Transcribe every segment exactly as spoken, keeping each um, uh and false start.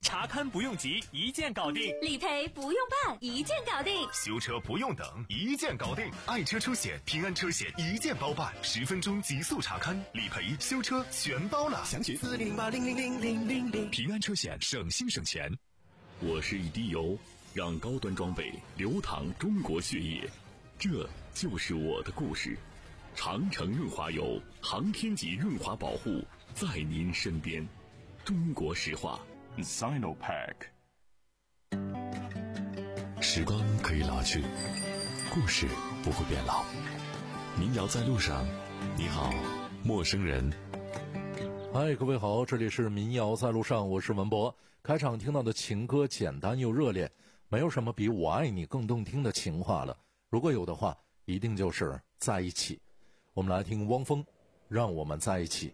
查勘不用急，一键搞定； 理赔不用办，一键搞定； 修车不用等，一键搞定。爱车车险、平安车险一键包办，十分钟极速查勘、理赔、修车全包了。 详询四零八零零零零零零。 平安车险，省心省钱。 我是一滴油，让高端装备流淌中国血液，这就是我的故事。长城润滑油，航天级润滑保护，在您身边。中国石化 Sinopec。 时光可以老去，故事不会变老。民谣在路上，你好，陌生人。 嗨，各位好，这里是民谣在路上，我是文博。开场听到的情歌简单又热烈，没有什么比我爱你更动听的情话了。如果有的话，一定就是在一起。我们来听汪峰，让我们在一起。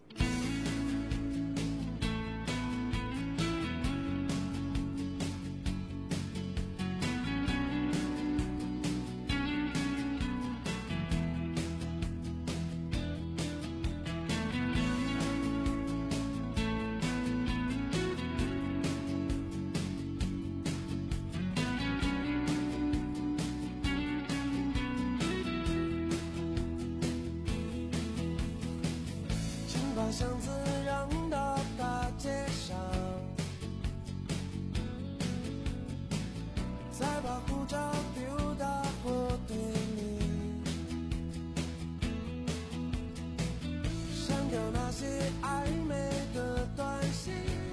把箱子扔到大街上，再把护照丢到火堆里，删掉那些暧昧的短信，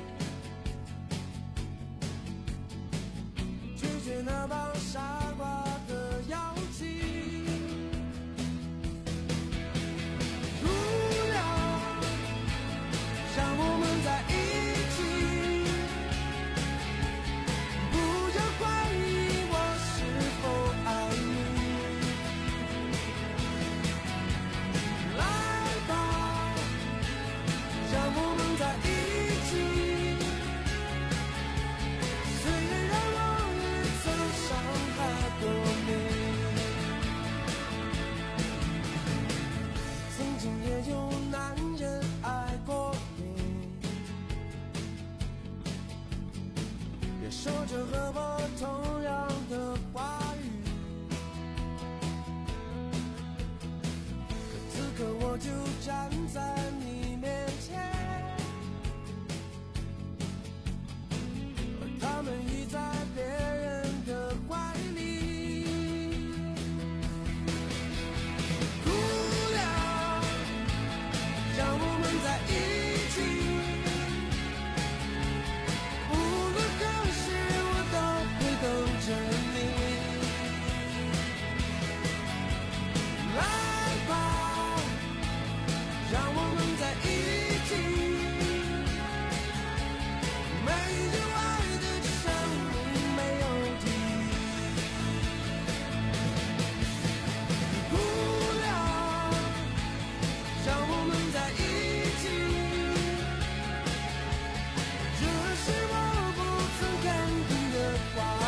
拒绝那帮傻瓜的邀请。让我们在一起，不要怀疑我是否爱你。来吧，让我们在一起，虽然我也曾伤害过你，曾经也有男人爱过说着和我同样的话语，可此刻我就站在你面前，而他们已在别人的怀里。姑娘，让我们在一起，等着你，来吧，让我们在一起，没有爱的生命没有敌。姑娘，让我们在一起，这是我不曾肯定的话。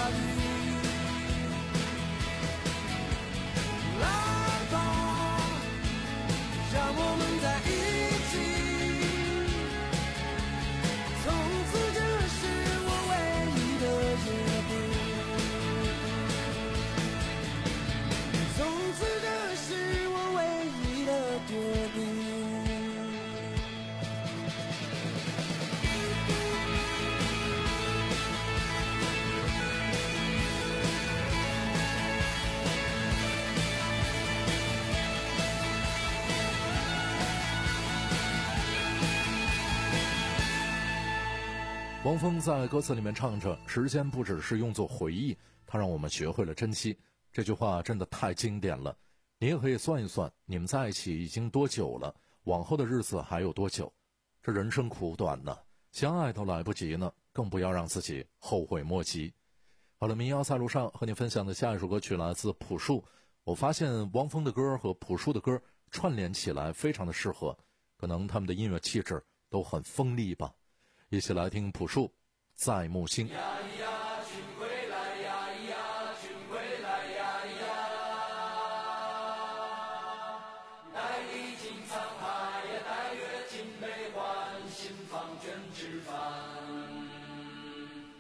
汪峰在歌词里面唱着，时间不只是用作回忆，它让我们学会了珍惜。这句话真的太经典了。你也可以算一算，你们在一起已经多久了，往后的日子还有多久。这人生苦短呢，相爱都来不及呢，更不要让自己后悔莫及。好了，民谣在路上和你分享的下一首歌曲来自朴树。我发现汪峰的歌和朴树的歌串联起来非常的适合，可能他们的音乐气质都很锋利吧。一起来听朴树在木星。 呀呀，君归来呀呀，君归来呀呀，待历经沧海呀，待阅尽悲欢，心放卷纸帆。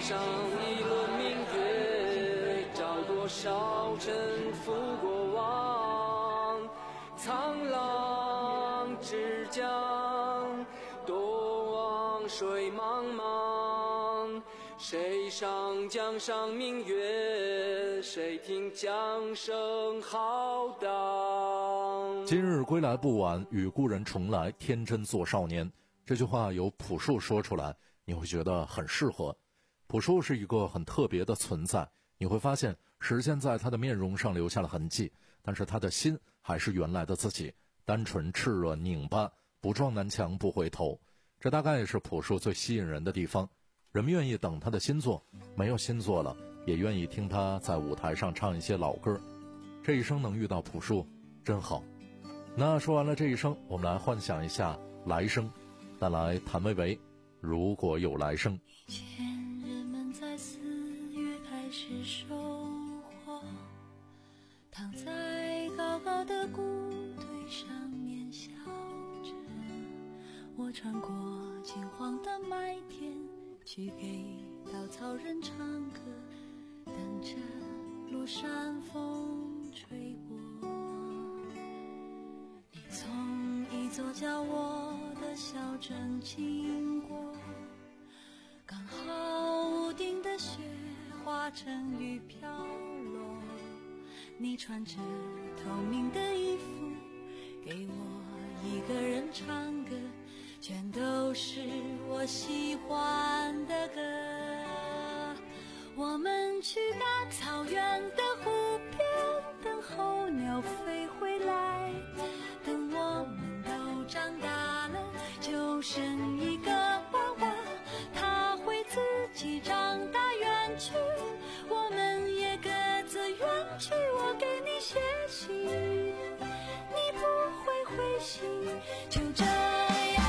上一轮明月，照多少沉浮过往。沧浪之江，多望水茫茫。谁上江上明月？谁听江声浩荡？ 今日归来不晚，与故人重来，天真做少年。这句话由朴树说出来，你会觉得很适合。朴树是一个很特别的存在，你会发现时间在他的面容上留下了痕迹，但是他的心还是原来的自己，单纯炽热拧巴，不撞南墙不回头。这大概也是朴树最吸引人的地方。人们愿意等他的新作，没有新作了，也愿意听他在舞台上唱一些老歌。这一生能遇到朴树真好。那说完了这一生，我们来幻想一下来生，带来谭维维如果有来生。 以前人们在四月开始收获，躺在高高的谷堆上面笑着，我穿过金黄的麦田，去给稻草人唱歌，等着落山风吹过。你从一座叫我的小镇经过，刚好屋顶的雪化成雨飘落。你穿着透明的衣服，给我一个人唱歌，全都是我喜欢的歌。我们去大草原的湖边，等候鸟飞回来，等我们都长大了，就剩一个娃娃，他会自己长大远去，我们也各自远去。我给你写信，你不会回信，就这样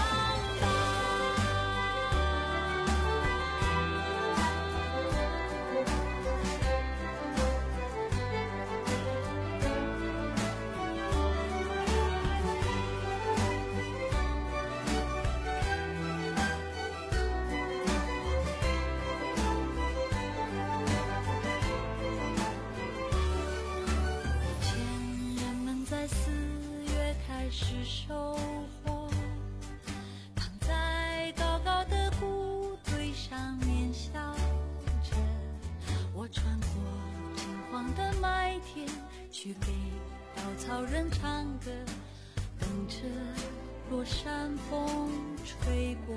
是收获，躺在高高的谷堆上面笑着，我穿过金黄的麦田，去给稻草人唱歌，等着落山风吹过。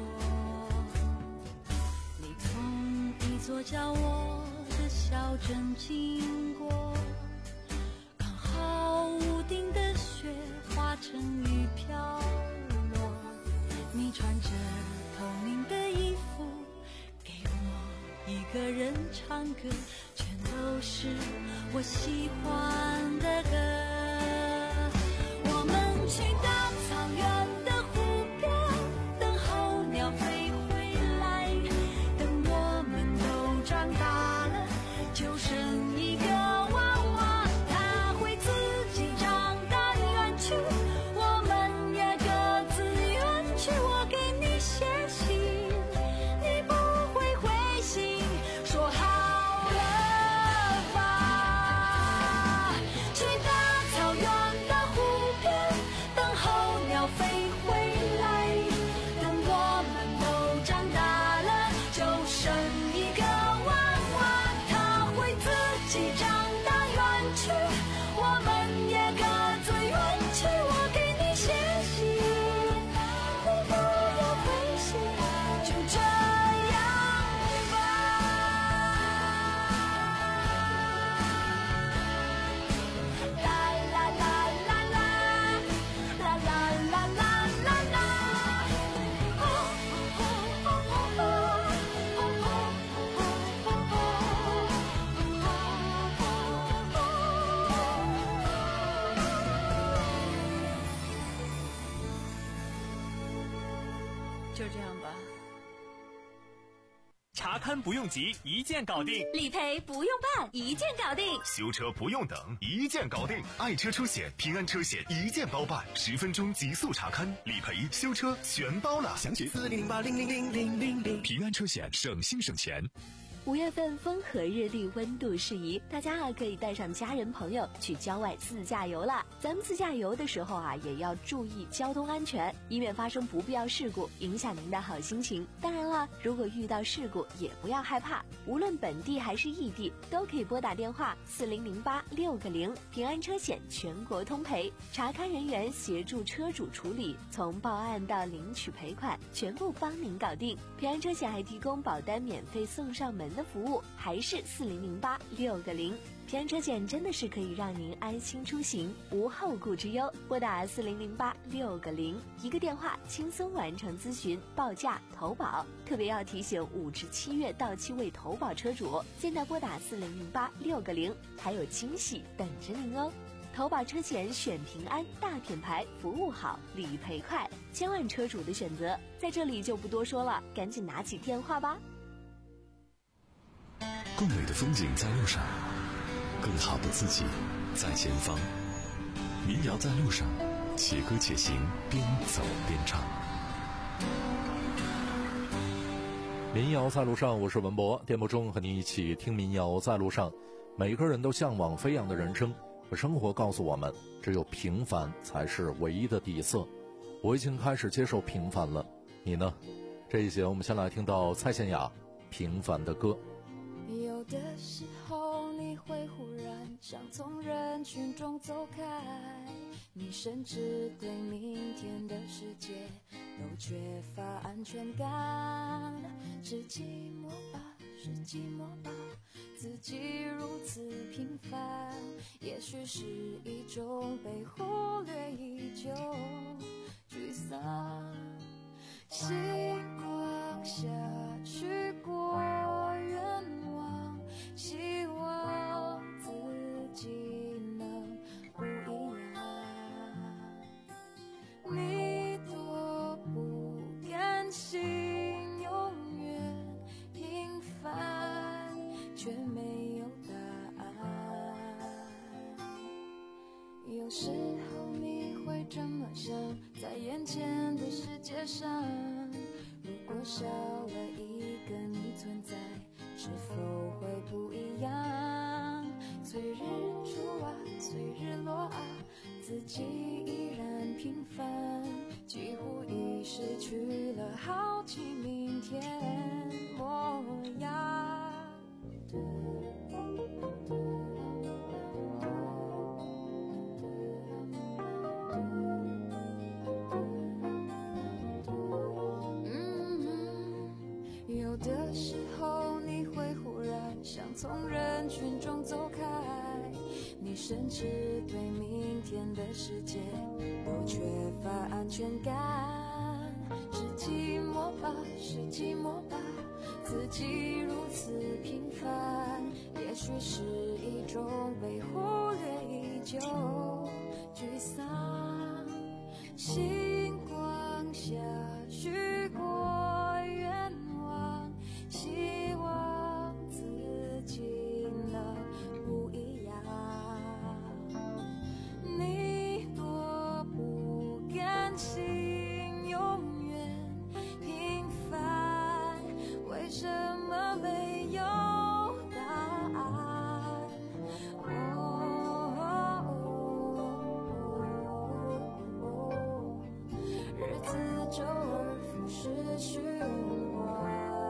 你从一座叫我的小镇经过，刚好屋顶的雪化成雨飘落。你穿着透明的衣服，给我一个人唱歌，全都是我喜欢的歌。我们去大草原的湖边，等候鸟飞回来，等我们都长大了，就剩一个娃娃，他会自己长大远去，我们也各自远去。我给你写信，你不会回信，说好了吧。去大草原的湖边，等候鸟飞回来，等我们都长大了，就剩一个娃娃，他会自己长大远去，我们也各自远去。我给你写信，你不要回信，就这样吧。啦啦啦啦啦，啦啦啦啦啦啦。哦哦哦哦就这样吧。 查勘不用急，一键搞定； 理赔不用办，一键搞定； 修车不用等，一键搞定。爱车出险，平安车险一键包办，十分钟极速查勘，理赔、修车全包了。详情四零零八零零零零零零。 平安车险，省心省钱。 五月份风和日丽，温度适宜，大家啊可以带上家人朋友去郊外自驾游了。咱们自驾游的时候啊，也要注意交通安全，以免发生不必要事故，影响您的好心情。当然了，如果遇到事故也不要害怕，无论本地还是异地，都可以拨打电话四零零八六个零，平安车险全国通赔，查看人员协助车主处理，从报案到领取赔款，全部帮您搞定。平安车险还提供保单免费送上门的服务，还是四零零八六个零。平安车险真的是可以让您安心出行，无后顾之忧。拨打四零零八六个零，一个电话轻松完成咨询、报价、投保。特别要提醒五至七月到期未投保车主，现在拨打四零零八六个零，还有惊喜等着您哦。投保车险选平安，大品牌，服务好，理赔快，千万车主的选择，在这里就不多说了，赶紧拿起电话吧。 更美的风景在路上，更好的自己在前方。民谣在路上，且歌且行，边走边唱。 民谣在路上，我是文博，电波中和你一起听民谣在路上。每个人都向往飞扬的人生，可生活告诉我们，只有平凡才是唯一的底色。我已经开始接受平凡了，你呢？这一节我们先来听到蔡健雅《平凡的歌》。 有的时候你会忽然想从人群中走开，你甚至对明天的世界都缺乏安全感，是寂寞吧，是寂寞吧，自己如此平凡，也许是一种被忽略已久沮丧。星光下去过愿望，希望自己能不一样。你多不甘心永远平凡，却没有答案。有时候你会这么想，在眼前的世界上，如果少了一个你存在，是否会不一样？随日出啊，随日落啊，自己依然平凡，几乎已失去了好奇明天模样。有的时候你会忽然想从人群中走开，你甚至对明天的世界都缺乏安全感，是寂寞吧，是寂寞吧，自己如此平凡，也许是一种被忽略已久沮丧。星光下许过愿望，希望自己能不一样。你多不甘心永远平凡，为什么没有答案？日子周而复始循环，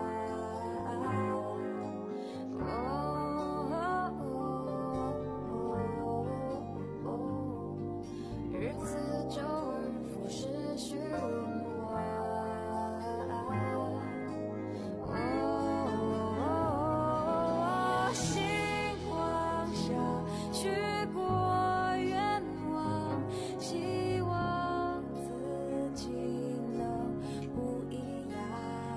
日子周而复始循环。星光下许过愿望，希望自己能不一样。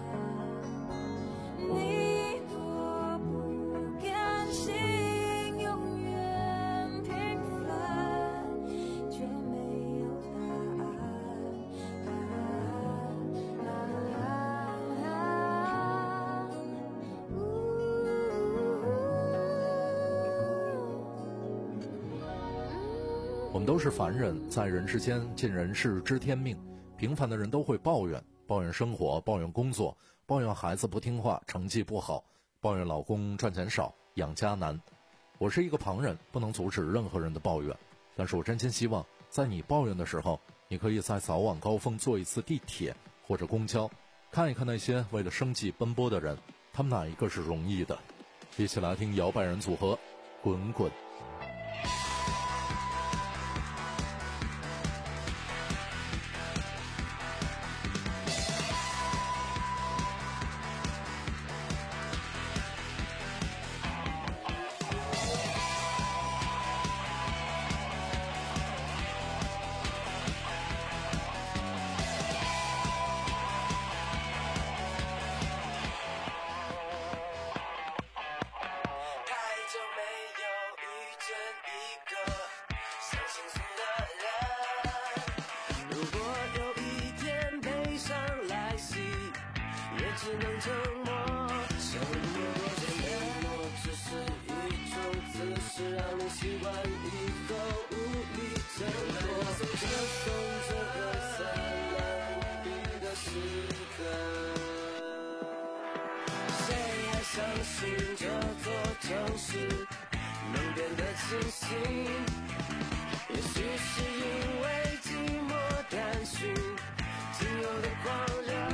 你多不甘心永远平凡，却没有答案。答案我们都是凡人，在人世间尽人事知天命。平凡的人都会抱怨，抱怨生活，抱怨工作，抱怨孩子不听话，成绩不好。 抱怨老公赚钱少，养家难。我是一个旁人，不能阻止任何人的抱怨，但是我真心希望在你抱怨的时候，你可以在早晚高峰坐一次地铁或者公交，看一看那些为了生计奔波的人，他们哪一个是容易的。一起来听摇摆人组合滚滚。 只能沉默，生活多简单，只是一种姿势，让你习惯以后无力挣脱。这风这个灿烂无比的时刻，谁还相信这座城市能变得清醒？也许是因为寂寞单纯，仅有的狂热。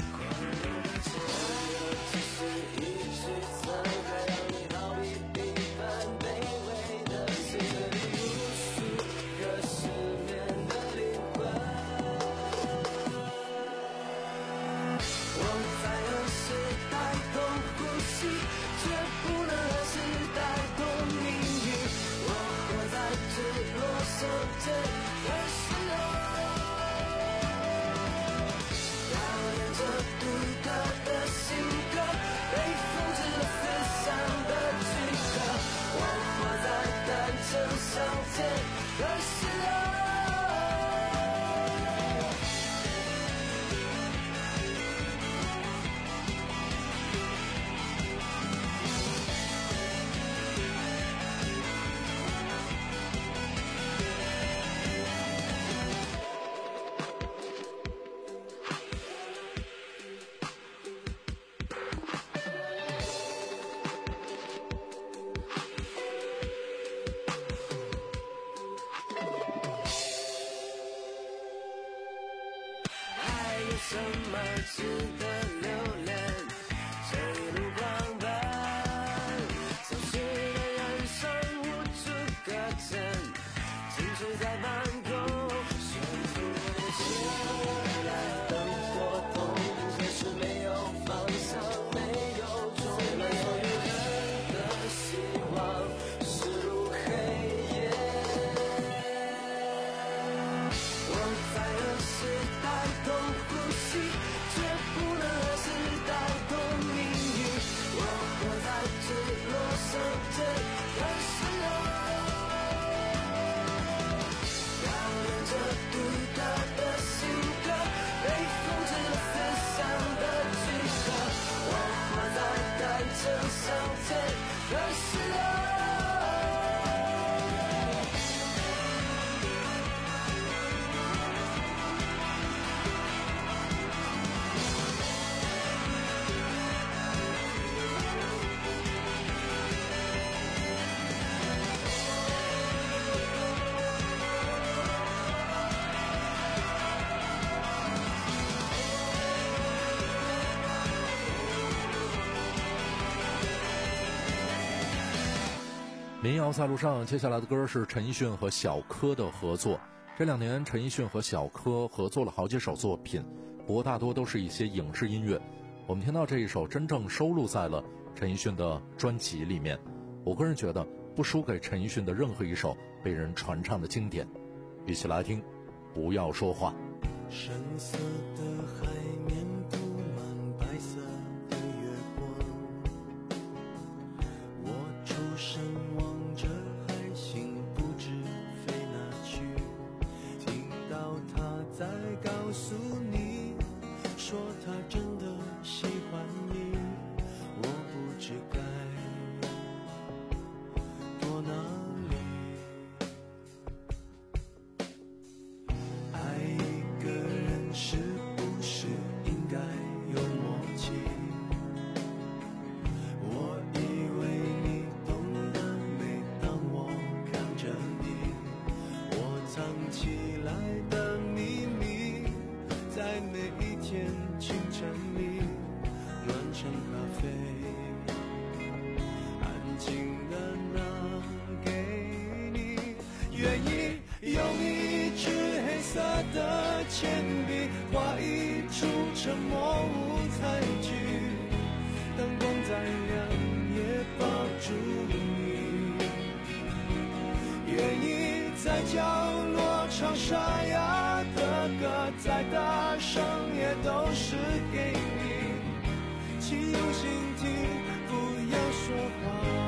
什么值得留恋？这一路狂奔，曾经的人生无处可枕，青春在慢空，悬浮的线，灯火通，可是没有方向，没有终点，所有人的希望驶入黑夜。我在何时带动？却不能和时代同命运，我活在坠落圣剑的时候，表演着独特的性格，被封制了思想的躯壳，我活在坦诚相见的时候。 民谣在路上，接下来的歌是陈奕迅和小柯的合作。这两年陈奕迅和小柯合作了好几首作品，不过大多都是一些影视音乐。我们听到这一首真正收录在了陈奕迅的专辑里面，我个人觉得不输给陈奕迅的任何一首被人传唱的经典。一起来听不要说话。 深色的海面布满白色的月光，我出神望着海星不知飞哪去，听到他在告诉你说他真的喜欢你，我不知该躲哪里。爱一个人是不是应唱沙哑的歌，再大声也都是给你，请用心听，不要说话。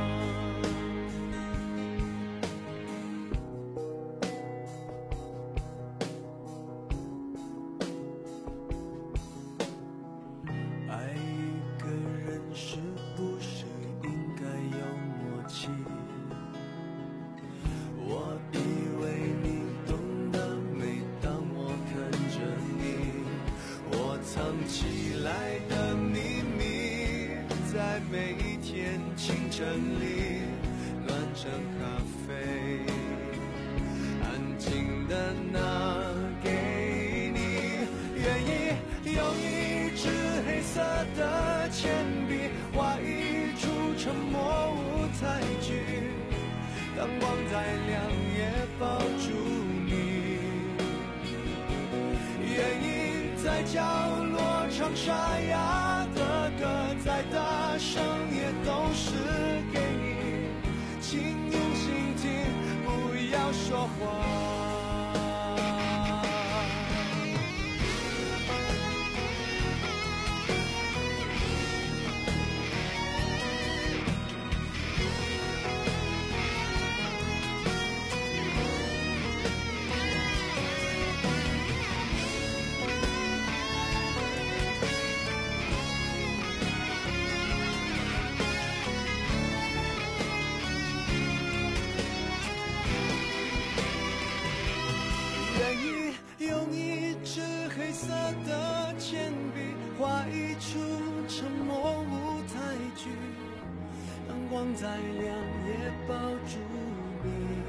爱一个人是不是应该有默契？我以为你懂得，每当我看着你，我藏起来的秘密，在每一天清晨里暖成咖啡，安静的拿给你。愿意用一支黑色的铅笔画一出沉默舞台剧，当光再亮也抱住你，愿意在角落唱沙哑的歌，再大声也都是给你，请用心听，不要说话。用一支黑色的铅笔画一出沉默舞台剧，当光再亮也抱住你，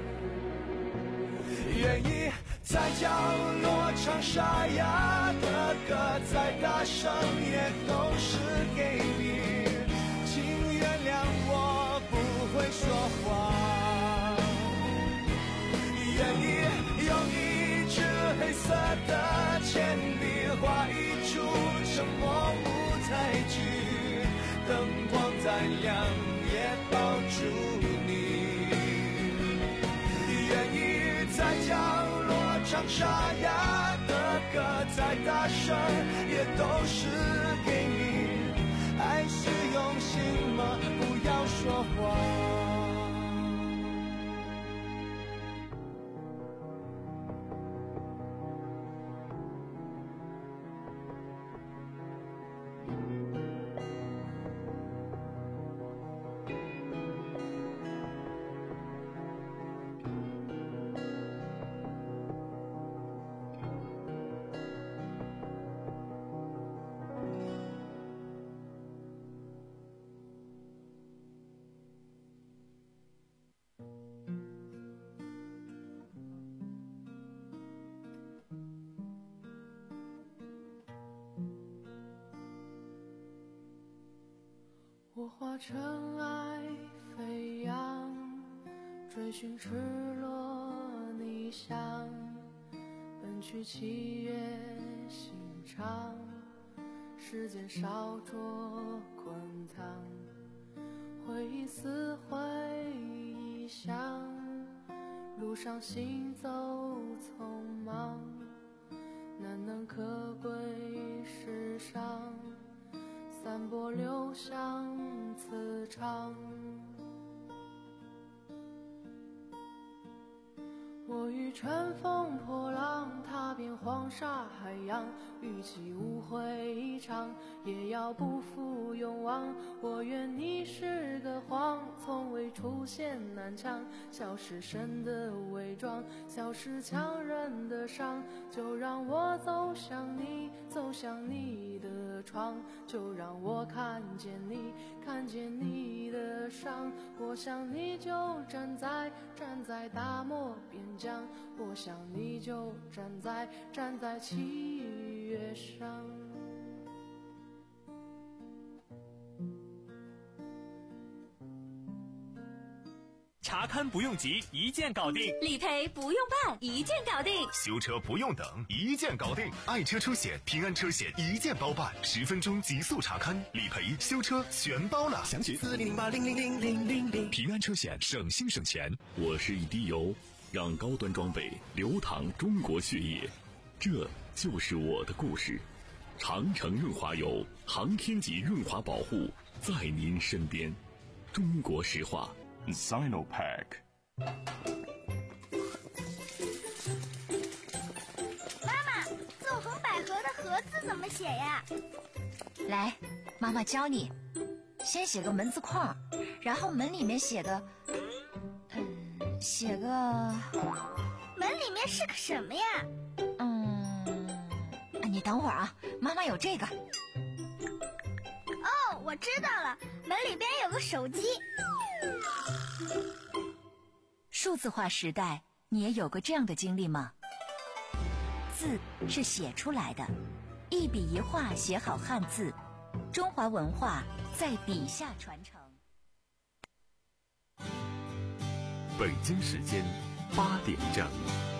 愿意在角落唱沙哑的歌，再大声也都是给你，请原谅我不会说话，愿意用一支黑色的铅笔画一出沉默舞台剧，灯光再亮也抱住你，愿意在角落唱沙哑的歌，再大声也都是给你，爱是用心吗？不要说话。 我化尘埃飞扬，追寻赤裸逆翔，奔去七月心肠，时间烧灼滚烫，回忆撕毁臆想，路上行走匆忙，难能可贵世上，散播留香磁场。我欲乘风破浪，踏遍黄沙海洋，与其误会一场，也要不负勇往。我愿你是个谎，从未出现南墙，消失神的伪装，消失强忍的伤，就让我走向你，走向你的窗，就让我看见你，看见你的伤。我想你就站在站在大漠边疆，我想你就站在站在七月上。 查看不用急，一键搞定； 理赔不用办，一键搞定； 修车不用等，一键搞定。爱车出险，平安车险一键包办，十分钟极速查看，理赔、修车全包了。详情四零零八零零零零零零。 平安车险，省心省钱。我是一滴油， 让高端装备流淌中国血液，这就是我的故事。长城润滑油，航天级润滑保护，在您身边。中国石化 Sinopec。 妈妈，纵横捭阖的阖字怎么写呀？ 来，妈妈教你。先写个门字框，然后门里面写个，嗯，写个。 门里面是个什么呀？ 嗯，你等会儿啊，妈妈有这个。 哦，我知道了，门里边有个手机。 数字化时代，你也有过这样的经历吗？字是写出来的，一笔一画写好汉字，中华文化在笔下传承。 北京时间八点整。